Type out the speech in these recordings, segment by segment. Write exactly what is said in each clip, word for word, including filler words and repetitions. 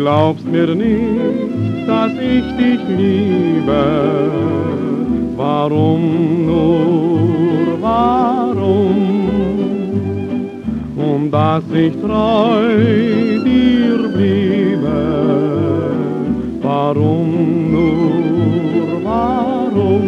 glaubst mir nicht, dass ich dich liebe. Warum nur, warum? Und dass ich treu dir bliebe. Warum nur, warum?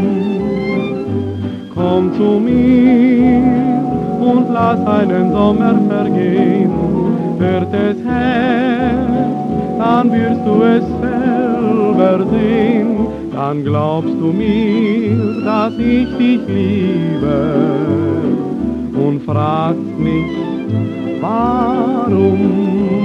Komm zu mir und lass einen Sommer vergehen. Hört es Herz, dann wirst du es selber sehen. Dann glaubst du mir, dass ich dich liebe und fragst mich, warum?